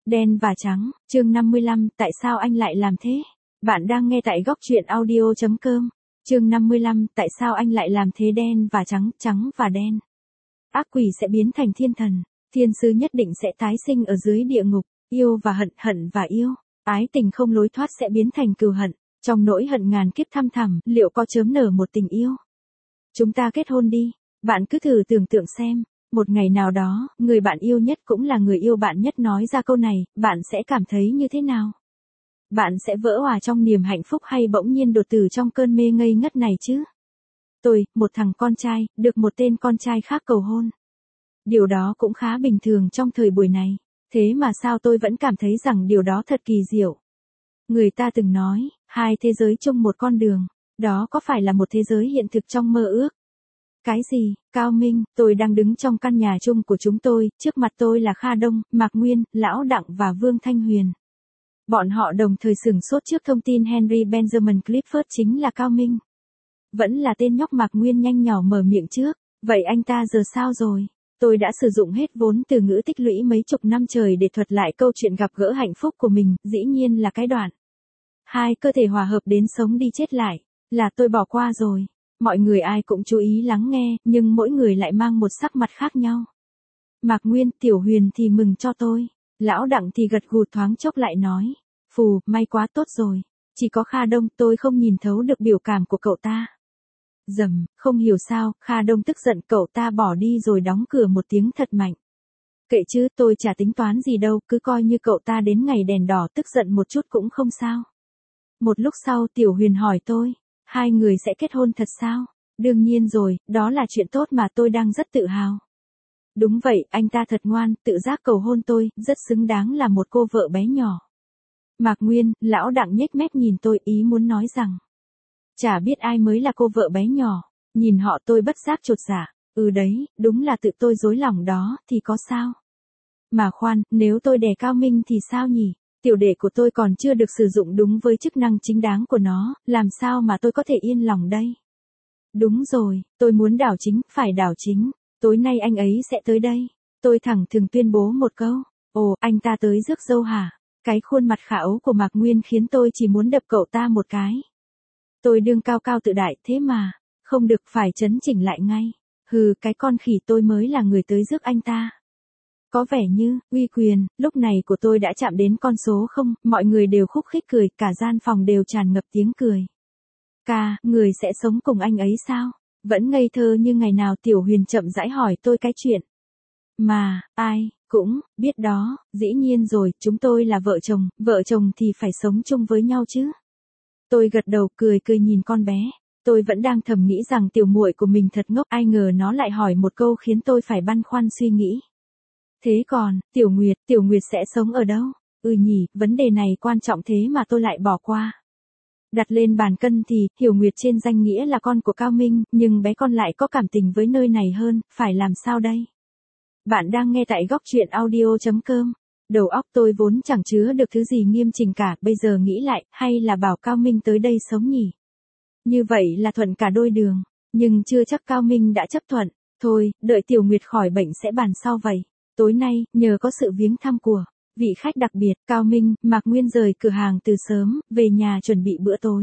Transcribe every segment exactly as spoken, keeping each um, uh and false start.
Đen và trắng, chương năm mươi lăm, tại sao anh lại làm thế? Bạn đang nghe tại góc truyện audio chấm com. Chương năm mươi lăm, tại sao anh lại làm thế? Đen và trắng, trắng và đen. Ác quỷ sẽ biến thành thiên thần, thiên sứ nhất định sẽ tái sinh ở dưới địa ngục, yêu và hận, hận và yêu, ái tình không lối thoát sẽ biến thành cừu hận, trong nỗi hận ngàn kiếp thăm thẳm, liệu có chớm nở một tình yêu? Chúng ta kết hôn đi, bạn cứ thử tưởng tượng xem. Một ngày nào đó, người bạn yêu nhất cũng là người yêu bạn nhất nói ra câu này, bạn sẽ cảm thấy như thế nào? Bạn sẽ vỡ òa trong niềm hạnh phúc hay bỗng nhiên đột tử trong cơn mê ngây ngất này chứ? Tôi, một thằng con trai, được một tên con trai khác cầu hôn. Điều đó cũng khá bình thường trong thời buổi này, thế mà sao tôi vẫn cảm thấy rằng điều đó thật kỳ diệu. Người ta từng nói, hai thế giới chung một con đường, đó có phải là một thế giới hiện thực trong mơ ước? Cái gì, Cao Minh, tôi đang đứng trong căn nhà chung của chúng tôi, trước mặt tôi là Kha Đông, Mạc Nguyên, Lão Đặng và Vương Thanh Huyền. Bọn họ đồng thời sửng sốt trước thông tin Henry Benjamin Clifford chính là Cao Minh. Vẫn là tên nhóc Mạc Nguyên nhanh nhỏ mở miệng trước, vậy anh ta giờ sao rồi? Tôi đã sử dụng hết vốn từ ngữ tích lũy mấy chục năm trời để thuật lại câu chuyện gặp gỡ hạnh phúc của mình, dĩ nhiên là cái đoạn. Hai cơ thể hòa hợp đến sống đi chết lại, là tôi bỏ qua rồi. Mọi người ai cũng chú ý lắng nghe, nhưng mỗi người lại mang một sắc mặt khác nhau. Mạc Nguyên, Tiểu Huyền thì mừng cho tôi. Lão Đặng thì gật gù thoáng chốc lại nói. Phù, may quá tốt rồi. Chỉ có Kha Đông tôi không nhìn thấu được biểu cảm của cậu ta. Dầm, không hiểu sao, Kha Đông tức giận cậu ta bỏ đi rồi đóng cửa một tiếng thật mạnh. Kệ chứ, tôi chả tính toán gì đâu, cứ coi như cậu ta đến ngày đèn đỏ tức giận một chút cũng không sao. Một lúc sau Tiểu Huyền hỏi tôi. Hai người sẽ kết hôn thật sao? Đương nhiên rồi, đó là chuyện tốt mà tôi đang rất tự hào. Đúng vậy, anh ta thật ngoan, tự giác cầu hôn tôi, rất xứng đáng là một cô vợ bé nhỏ. Mạc Nguyên, Lão Đặng nhếch mép nhìn tôi, ý muốn nói rằng. Chả biết ai mới là cô vợ bé nhỏ, nhìn họ tôi bất giác chột dạ, ừ đấy, đúng là tự tôi dối lòng đó, thì có sao? Mà khoan, nếu tôi đè Cao Minh thì sao nhỉ? Tiểu đệ của tôi còn chưa được sử dụng đúng với chức năng chính đáng của nó, làm sao mà tôi có thể yên lòng đây? Đúng rồi, tôi muốn đảo chính, phải đảo chính, tối nay anh ấy sẽ tới đây. Tôi thẳng thừng tuyên bố một câu, ồ, anh ta tới rước dâu hả? Cái khuôn mặt khả ấu của Mạc Nguyên khiến tôi chỉ muốn đập cậu ta một cái. Tôi đương cao cao tự đại thế mà, không được phải chấn chỉnh lại ngay. Hừ, cái con khỉ tôi mới là người tới rước anh ta. Có vẻ như, uy quyền, lúc này của tôi đã chạm đến con số không, mọi người đều khúc khích cười, cả gian phòng đều tràn ngập tiếng cười. Ca, người sẽ sống cùng anh ấy sao? Vẫn ngây thơ như ngày nào Tiểu Huyền chậm rãi hỏi tôi cái chuyện. Mà, ai, cũng, biết đó, dĩ nhiên rồi, chúng tôi là vợ chồng, vợ chồng thì phải sống chung với nhau chứ. Tôi gật đầu cười cười nhìn con bé. Tôi vẫn đang thầm nghĩ rằng tiểu muội của mình thật ngốc, ai ngờ nó lại hỏi một câu khiến tôi phải băn khoăn suy nghĩ. Thế còn, Tiểu Nguyệt, Tiểu Nguyệt sẽ sống ở đâu? Ừ nhỉ, vấn đề này quan trọng thế mà tôi lại bỏ qua. Đặt lên bàn cân thì, Hiểu Nguyệt trên danh nghĩa là con của Cao Minh, nhưng bé con lại có cảm tình với nơi này hơn, phải làm sao đây? Bạn đang nghe tại góc truyện audio chấm com. Đầu óc tôi vốn chẳng chứa được thứ gì nghiêm chỉnh cả, bây giờ nghĩ lại, hay là bảo Cao Minh tới đây sống nhỉ? Như vậy là thuận cả đôi đường, nhưng chưa chắc Cao Minh đã chấp thuận. Thôi, đợi Tiểu Nguyệt khỏi bệnh sẽ bàn sau vậy. Tối nay, nhờ có sự viếng thăm của vị khách đặc biệt, Cao Minh, Mạc Nguyên rời cửa hàng từ sớm, về nhà chuẩn bị bữa tối.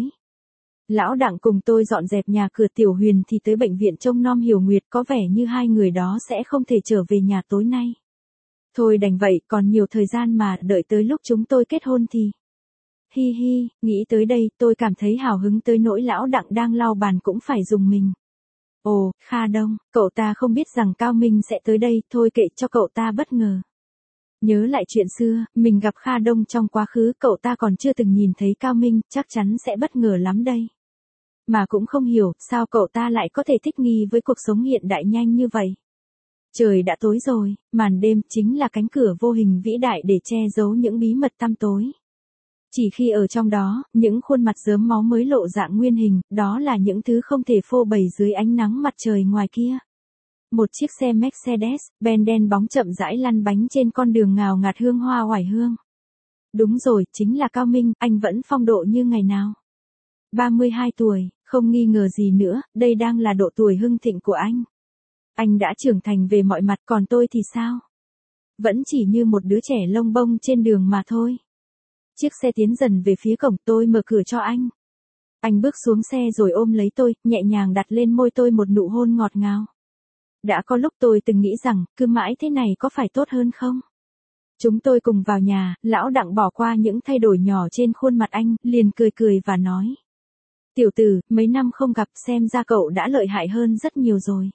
Lão Đặng cùng tôi dọn dẹp nhà cửa, Tiểu Huyền thì tới bệnh viện trông nom Hiểu Nguyệt, có vẻ như hai người đó sẽ không thể trở về nhà tối nay. Thôi đành vậy, còn nhiều thời gian mà, đợi tới lúc chúng tôi kết hôn thì. Hi hi, nghĩ tới đây, tôi cảm thấy hào hứng tới nỗi Lão Đặng đang lau bàn cũng phải dùng mình. Ồ, Kha Đông, cậu ta không biết rằng Cao Minh sẽ tới đây, thôi kệ cho cậu ta bất ngờ. Nhớ lại chuyện xưa, mình gặp Kha Đông trong quá khứ, cậu ta còn chưa từng nhìn thấy Cao Minh, chắc chắn sẽ bất ngờ lắm đây. Mà cũng không hiểu, sao cậu ta lại có thể thích nghi với cuộc sống hiện đại nhanh như vậy. Trời đã tối rồi, màn đêm chính là cánh cửa vô hình vĩ đại để che giấu những bí mật tăm tối. Chỉ khi ở trong đó, những khuôn mặt rớm máu mới lộ dạng nguyên hình, đó là những thứ không thể phô bày dưới ánh nắng mặt trời ngoài kia. Một chiếc xe Mercedes-Benz đen bóng chậm rãi lăn bánh trên con đường ngào ngạt hương hoa oải hương. Đúng rồi, chính là Cao Minh, anh vẫn phong độ như ngày nào. ba mươi hai tuổi, không nghi ngờ gì nữa, đây đang là độ tuổi hưng thịnh của anh. Anh đã trưởng thành về mọi mặt, còn tôi thì sao? Vẫn chỉ như một đứa trẻ lông bông trên đường mà thôi. Chiếc xe tiến dần về phía cổng, tôi mở cửa cho anh. Anh bước xuống xe rồi ôm lấy tôi, nhẹ nhàng đặt lên môi tôi một nụ hôn ngọt ngào. Đã có lúc tôi từng nghĩ rằng, cứ mãi thế này có phải tốt hơn không? Chúng tôi cùng vào nhà, lão Đặng bỏ qua những thay đổi nhỏ trên khuôn mặt anh, liền cười cười và nói. Tiểu tử, mấy năm không gặp xem ra cậu đã lợi hại hơn rất nhiều rồi.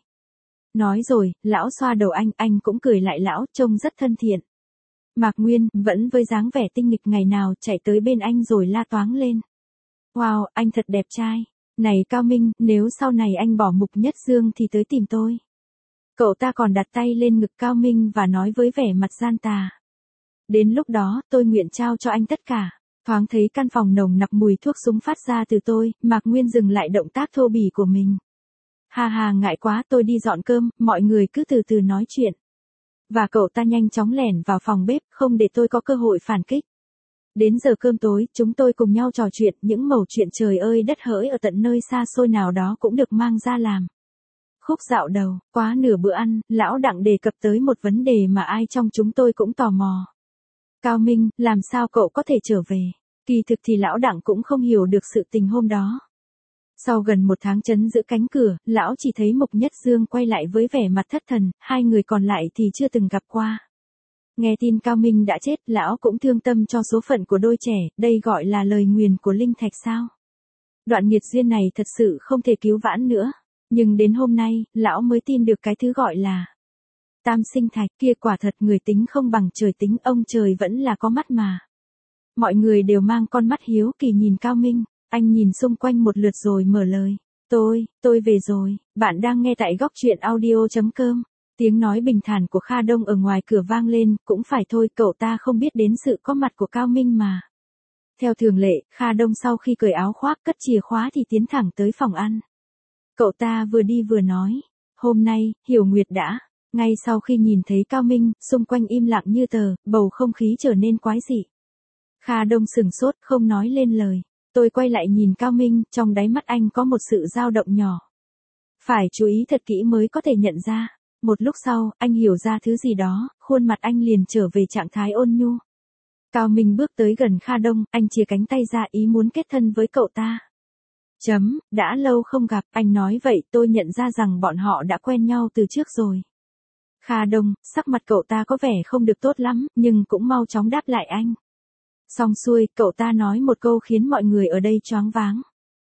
Nói rồi, lão xoa đầu anh, anh cũng cười lại lão, trông rất thân thiện. Mạc Nguyên, vẫn với dáng vẻ tinh nghịch ngày nào, chạy tới bên anh rồi la toáng lên. Wow, anh thật đẹp trai. Này Cao Minh, nếu sau này anh bỏ Mục Nhất Dương thì tới tìm tôi. Cậu ta còn đặt tay lên ngực Cao Minh và nói với vẻ mặt gian tà. Đến lúc đó, tôi nguyện trao cho anh tất cả. Thoáng thấy căn phòng nồng nặc mùi thuốc súng phát ra từ tôi, Mạc Nguyên dừng lại động tác thô bỉ của mình. Hà hà ngại quá, tôi đi dọn cơm, mọi người cứ từ từ nói chuyện. Và cậu ta nhanh chóng lẻn vào phòng bếp, không để tôi có cơ hội phản kích. Đến giờ cơm tối, chúng tôi cùng nhau trò chuyện, những mẩu chuyện trời ơi đất hỡi ở tận nơi xa xôi nào đó cũng được mang ra làm. Khúc dạo đầu, quá nửa bữa ăn, lão Đặng đề cập tới một vấn đề mà ai trong chúng tôi cũng tò mò. Cao Minh, làm sao cậu có thể trở về? Kỳ thực thì lão Đặng cũng không hiểu được sự tình hôm đó. Sau gần một tháng trấn giữ cánh cửa, lão chỉ thấy Mục Nhất Dương quay lại với vẻ mặt thất thần, hai người còn lại thì chưa từng gặp qua. Nghe tin Cao Minh đã chết, lão cũng thương tâm cho số phận của đôi trẻ, đây gọi là lời nguyền của linh thạch sao? Đoạn nghiệt duyên này thật sự không thể cứu vãn nữa, nhưng đến hôm nay, lão mới tin được cái thứ gọi là tam sinh thạch, kia quả thật người tính không bằng trời tính, ông trời vẫn là có mắt mà. Mọi người đều mang con mắt hiếu kỳ nhìn Cao Minh, anh nhìn xung quanh một lượt rồi mở lời. Tôi, tôi về rồi, bạn đang nghe tại góc truyện audio chấm com. Tiếng nói bình thản của Kha Đông ở ngoài cửa vang lên, cũng phải thôi, cậu ta không biết đến sự có mặt của Cao Minh mà. Theo thường lệ, Kha Đông sau khi cởi áo khoác cất chìa khóa thì tiến thẳng tới phòng ăn. Cậu ta vừa đi vừa nói, hôm nay, Hiểu Nguyệt đã. Ngay sau khi nhìn thấy Cao Minh, xung quanh im lặng như tờ, bầu không khí trở nên quái dị. Kha Đông sừng sốt, không nói lên lời. Tôi quay lại nhìn Cao Minh, trong đáy mắt anh có một sự dao động nhỏ. Phải chú ý thật kỹ mới có thể nhận ra. Một lúc sau, anh hiểu ra thứ gì đó, khuôn mặt anh liền trở về trạng thái ôn nhu. Cao Minh bước tới gần Kha Đông, anh chia cánh tay ra ý muốn kết thân với cậu ta. Chấm, đã lâu không gặp, anh nói vậy tôi nhận ra rằng bọn họ đã quen nhau từ trước rồi. Kha Đông, sắc mặt cậu ta có vẻ không được tốt lắm, nhưng cũng mau chóng đáp lại anh. Xong xuôi, cậu ta nói một câu khiến mọi người ở đây choáng váng.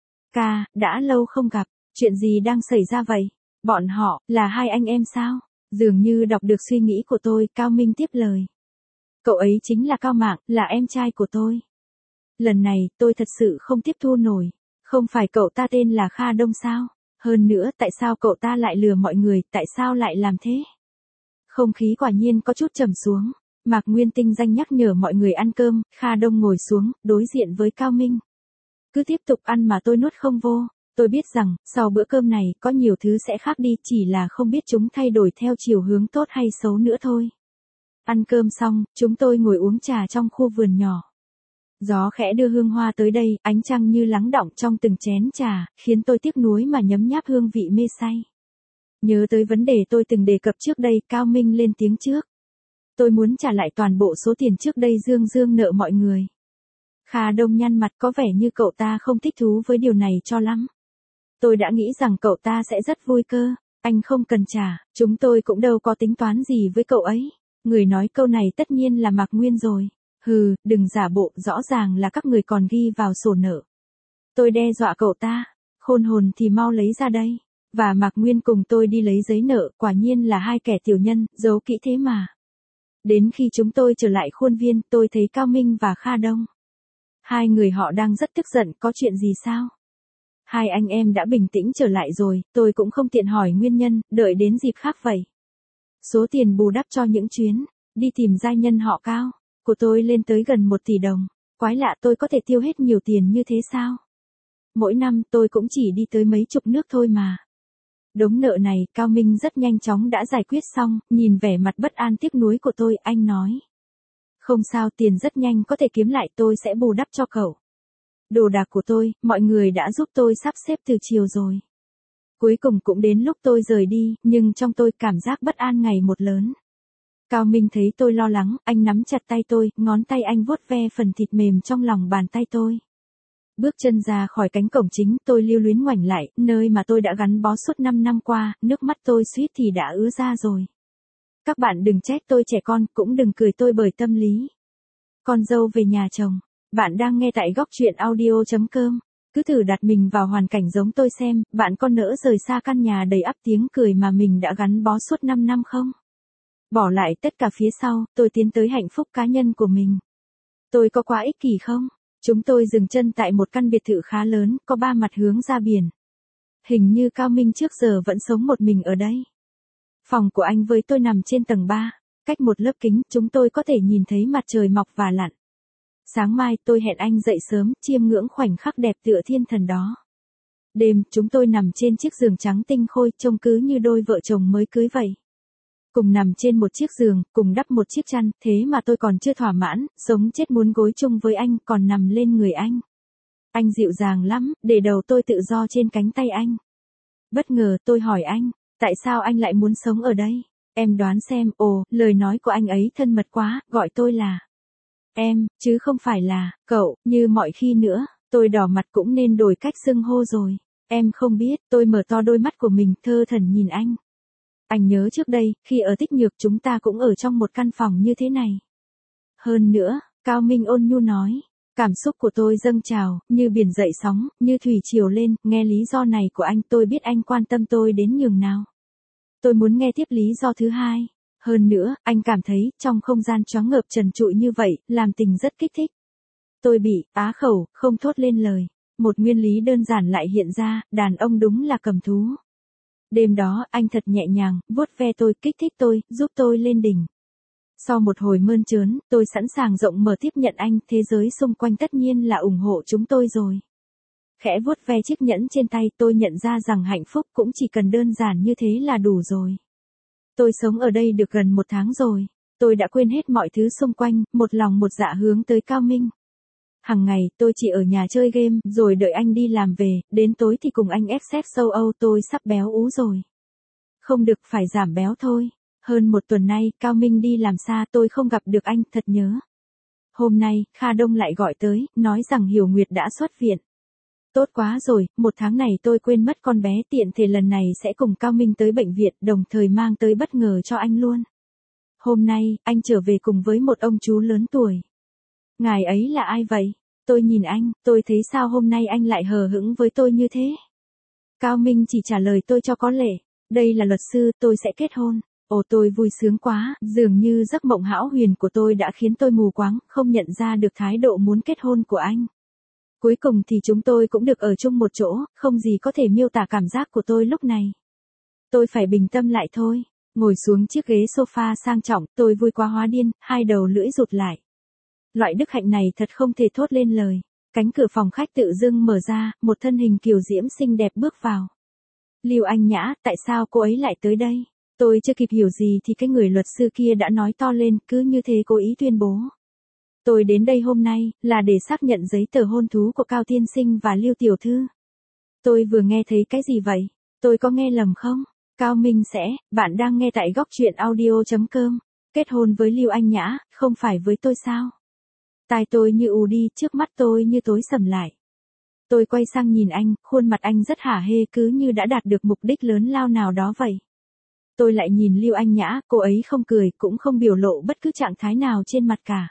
Ca, đã lâu không gặp, chuyện gì đang xảy ra vậy? Bọn họ, là hai anh em sao? Dường như đọc được suy nghĩ của tôi, Cao Minh tiếp lời. Cậu ấy chính là Cao Mạng, là em trai của tôi. Lần này, tôi thật sự không tiếp thu nổi. Không phải cậu ta tên là Kha Đông sao? Hơn nữa, tại sao cậu ta lại lừa mọi người, tại sao lại làm thế? Không khí quả nhiên có chút trầm xuống. Mạc Nguyên tinh danh nhắc nhở mọi người ăn cơm, Kha Đông ngồi xuống, đối diện với Cao Minh. Cứ tiếp tục ăn mà tôi nuốt không vô. Tôi biết rằng, sau bữa cơm này, có nhiều thứ sẽ khác đi, chỉ là không biết chúng thay đổi theo chiều hướng tốt hay xấu nữa thôi. Ăn cơm xong, chúng tôi ngồi uống trà trong khu vườn nhỏ. Gió khẽ đưa hương hoa tới đây, ánh trăng như lắng đọng trong từng chén trà, khiến tôi tiếc nuối mà nhấm nháp hương vị mê say. Nhớ tới vấn đề tôi từng đề cập trước đây, Cao Minh lên tiếng trước. Tôi muốn trả lại toàn bộ số tiền trước đây Dương Dương nợ mọi người. Kha Đông nhăn mặt, có vẻ như cậu ta không thích thú với điều này cho lắm. Tôi đã nghĩ rằng cậu ta sẽ rất vui cơ. Anh không cần trả, chúng tôi cũng đâu có tính toán gì với cậu ấy. Người nói câu này tất nhiên là Mạc Nguyên rồi. Hừ, đừng giả bộ, rõ ràng là các người còn ghi vào sổ nợ. Tôi đe dọa cậu ta, khôn hồn thì mau lấy ra đây. Và Mạc Nguyên cùng tôi đi lấy giấy nợ, quả nhiên là hai kẻ tiểu nhân, giấu kỹ thế mà. Đến khi chúng tôi trở lại khuôn viên, tôi thấy Cao Minh và Kha Đông. Hai người họ đang rất tức giận, có chuyện gì sao? Hai anh em đã bình tĩnh trở lại rồi, tôi cũng không tiện hỏi nguyên nhân, đợi đến dịp khác vậy. Số tiền bù đắp cho những chuyến đi tìm giai nhân họ Cao của tôi lên tới gần một tỷ đồng. Quái lạ, tôi có thể tiêu hết nhiều tiền như thế sao? Mỗi năm tôi cũng chỉ đi tới mấy chục nước thôi mà. Đống nợ này, Cao Minh rất nhanh chóng đã giải quyết xong, nhìn vẻ mặt bất an tiếc nuối của tôi, anh nói. Không sao, tiền rất nhanh có thể kiếm lại, tôi sẽ bù đắp cho cậu. Đồ đạc của tôi, mọi người đã giúp tôi sắp xếp từ chiều rồi. Cuối cùng cũng đến lúc tôi rời đi, nhưng trong tôi cảm giác bất an ngày một lớn. Cao Minh thấy tôi lo lắng, anh nắm chặt tay tôi, ngón tay anh vuốt ve phần thịt mềm trong lòng bàn tay tôi. Bước chân ra khỏi cánh cổng chính, tôi lưu luyến ngoảnh lại, nơi mà tôi đã gắn bó suốt năm năm qua, nước mắt tôi suýt thì đã ứa ra rồi. Các bạn đừng trách tôi trẻ con, cũng đừng cười tôi bởi tâm lý. Con dâu về nhà chồng. Bạn đang nghe tại góc truyện audio chấm com. Cứ thử đặt mình vào hoàn cảnh giống tôi xem, bạn có nỡ rời xa căn nhà đầy ắp tiếng cười mà mình đã gắn bó suốt năm năm không? Bỏ lại tất cả phía sau, tôi tiến tới hạnh phúc cá nhân của mình. Tôi có quá ích kỷ không? Chúng tôi dừng chân tại một căn biệt thự khá lớn, có ba mặt hướng ra biển. Hình như Cao Minh trước giờ vẫn sống một mình ở đây. Phòng của anh với tôi nằm trên tầng ba, cách một lớp kính, chúng tôi có thể nhìn thấy mặt trời mọc và lặn. Sáng mai tôi hẹn anh dậy sớm, chiêm ngưỡng khoảnh khắc đẹp tựa thiên thần đó. Đêm, chúng tôi nằm trên chiếc giường trắng tinh khôi, trông cứ như đôi vợ chồng mới cưới vậy. Cùng nằm trên một chiếc giường, cùng đắp một chiếc chăn, thế mà tôi còn chưa thỏa mãn, sống chết muốn gối chung với anh, còn nằm lên người anh. Anh dịu dàng lắm, để đầu tôi tự do trên cánh tay anh. Bất ngờ, tôi hỏi anh, tại sao anh lại muốn sống ở đây? Em đoán xem, ồ, lời nói của anh ấy thân mật quá, gọi tôi là em, chứ không phải là cậu, như mọi khi nữa. Tôi đỏ mặt cũng nên đổi cách xưng hô rồi. Em không biết, tôi mở to đôi mắt của mình, thơ thẩn nhìn anh. Anh nhớ trước đây, khi ở Tích Nhược chúng ta cũng ở trong một căn phòng như thế này. Hơn nữa, Cao Minh ôn nhu nói, cảm xúc của tôi dâng trào, như biển dậy sóng, như thủy triều lên, nghe lý do này của anh tôi biết anh quan tâm tôi đến nhường nào. Tôi muốn nghe tiếp lý do thứ hai. Hơn nữa, anh cảm thấy, trong không gian choáng ngợp trần trụi như vậy, làm tình rất kích thích. Tôi bị, á khẩu, không thốt lên lời. Một nguyên lý đơn giản lại hiện ra, đàn ông đúng là cầm thú. Đêm đó, anh thật nhẹ nhàng, vuốt ve tôi, kích thích tôi, giúp tôi lên đỉnh. Sau một hồi mơn trớn, tôi sẵn sàng rộng mở tiếp nhận anh, thế giới xung quanh tất nhiên là ủng hộ chúng tôi rồi. Khẽ vuốt ve chiếc nhẫn trên tay, tôi nhận ra rằng hạnh phúc cũng chỉ cần đơn giản như thế là đủ rồi. Tôi sống ở đây được gần một tháng rồi. Tôi đã quên hết mọi thứ xung quanh, một lòng một dạ hướng tới Cao Minh. Hằng ngày, tôi chỉ ở nhà chơi game, rồi đợi anh đi làm về, đến tối thì cùng anh ép xép châu Âu, tôi sắp béo ú rồi. Không được, phải giảm béo thôi. Hơn một tuần nay, Cao Minh đi làm xa, tôi không gặp được anh, thật nhớ. Hôm nay, Kha Đông lại gọi tới, nói rằng Hiểu Nguyệt đã xuất viện. Tốt quá rồi, một tháng này tôi quên mất con bé, tiện thể lần này sẽ cùng Cao Minh tới bệnh viện, đồng thời mang tới bất ngờ cho anh luôn. Hôm nay, anh trở về cùng với một ông chú lớn tuổi. Ngài ấy là ai vậy? Tôi nhìn anh, tôi thấy sao hôm nay anh lại hờ hững với tôi như thế? Cao Minh chỉ trả lời tôi cho có lệ. Đây là luật sư, tôi sẽ kết hôn. Ồ, tôi vui sướng quá, dường như giấc mộng hão huyền của tôi đã khiến tôi mù quáng, không nhận ra được thái độ muốn kết hôn của anh. Cuối cùng thì chúng tôi cũng được ở chung một chỗ, không gì có thể miêu tả cảm giác của tôi lúc này. Tôi phải bình tâm lại thôi. Ngồi xuống chiếc ghế sofa sang trọng, tôi vui quá hóa điên, hai đầu lưỡi rụt lại. Loại đức hạnh này thật không thể thốt lên lời. Cánh cửa phòng khách tự dưng mở ra, một thân hình kiều diễm xinh đẹp bước vào. Lưu Anh Nhã, tại sao cô ấy lại tới đây? Tôi chưa kịp hiểu gì thì cái người luật sư kia đã nói to lên, cứ như thế cố ý tuyên bố. Tôi đến đây hôm nay, là để xác nhận giấy tờ hôn thú của Cao Tiên Sinh và Lưu Tiểu Thư. Tôi vừa nghe thấy cái gì vậy? Tôi có nghe lầm không? Cao Minh sẽ, bạn đang nghe tại góc truyện audio chấm com. Kết hôn với Lưu Anh Nhã, không phải với tôi sao? Tai tôi như ù đi, trước mắt tôi như tối sầm lại. Tôi quay sang nhìn anh, khuôn mặt anh rất hả hê, cứ như đã đạt được mục đích lớn lao nào đó vậy. Tôi lại nhìn Lưu Anh Nhã, cô ấy không cười, cũng không biểu lộ bất cứ trạng thái nào trên mặt cả.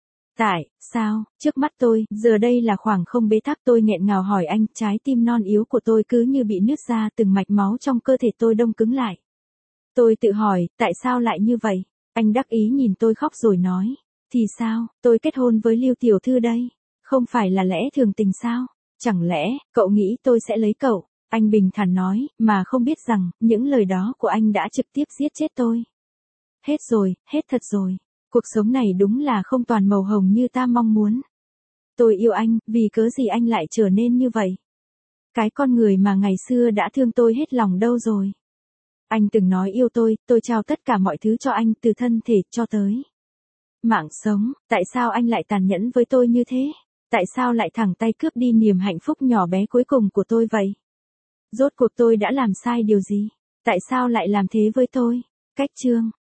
Tại sao, trước mắt tôi, giờ đây là khoảng không bế tắc, tôi nghẹn ngào hỏi anh, trái tim non yếu của tôi cứ như bị nứt ra, từng mạch máu trong cơ thể tôi đông cứng lại. Tôi tự hỏi, tại sao lại như vậy? Anh đắc ý nhìn tôi khóc rồi nói, thì sao, tôi kết hôn với Lưu Tiểu Thư đây, không phải là lẽ thường tình sao? Chẳng lẽ, cậu nghĩ tôi sẽ lấy cậu? Anh bình thản nói, mà không biết rằng, những lời đó của anh đã trực tiếp giết chết tôi. Hết rồi, hết thật rồi. Cuộc sống này đúng là không toàn màu hồng như ta mong muốn. Tôi yêu anh, vì cớ gì anh lại trở nên như vậy? Cái con người mà ngày xưa đã thương tôi hết lòng đâu rồi? Anh từng nói yêu tôi, tôi trao tất cả mọi thứ cho anh, từ thân thể cho tới mạng sống, tại sao anh lại tàn nhẫn với tôi như thế? Tại sao lại thẳng tay cướp đi niềm hạnh phúc nhỏ bé cuối cùng của tôi vậy? Rốt cuộc tôi đã làm sai điều gì? Tại sao lại làm thế với tôi? Cách chương